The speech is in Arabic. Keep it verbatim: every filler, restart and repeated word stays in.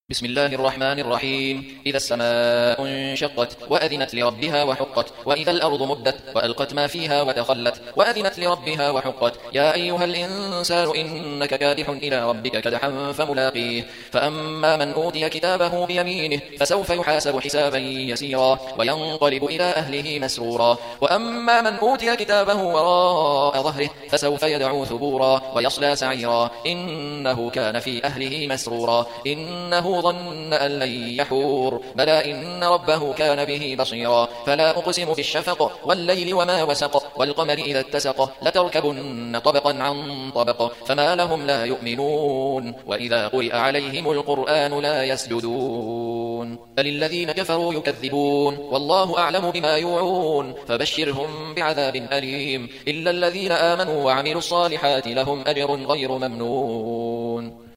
بسم الله الرحمن الرحيم. إذا السماء انشقت وأذنت لربها وحقت، وإذا الأرض مدت وألقت ما فيها وتخلت وأذنت لربها وحقت. يا أيها الإنسان إنك كادح إلى ربك كدحا فملاقيه. فأما من أوتي كتابه بيمينه فسوف يحاسب حسابا يسيرا وينقلب إلى أهله مسرورا. وأما من أوتي كتابه وراء ظهره فسوف يدعو ثبورا ويصلى سعيرا إنه كان في أهله مسرورا. إنه ظن أن لن يحور بلى إن ربه كان به بصيرا. فلا أقسم بالشفق والليل وما وسق والقمر إذا اتسق لتركبن طبقا عن طبق فما لهم لا يؤمنون. وإذا قرئ عليهم القرآن لا يسجدون بل الذين كفروا يكذبون والله أعلم بما يوعون. فبشرهم بعذاب أليم إلا الذين آمنوا وعملوا الصالحات لهم أجر غير ممنون.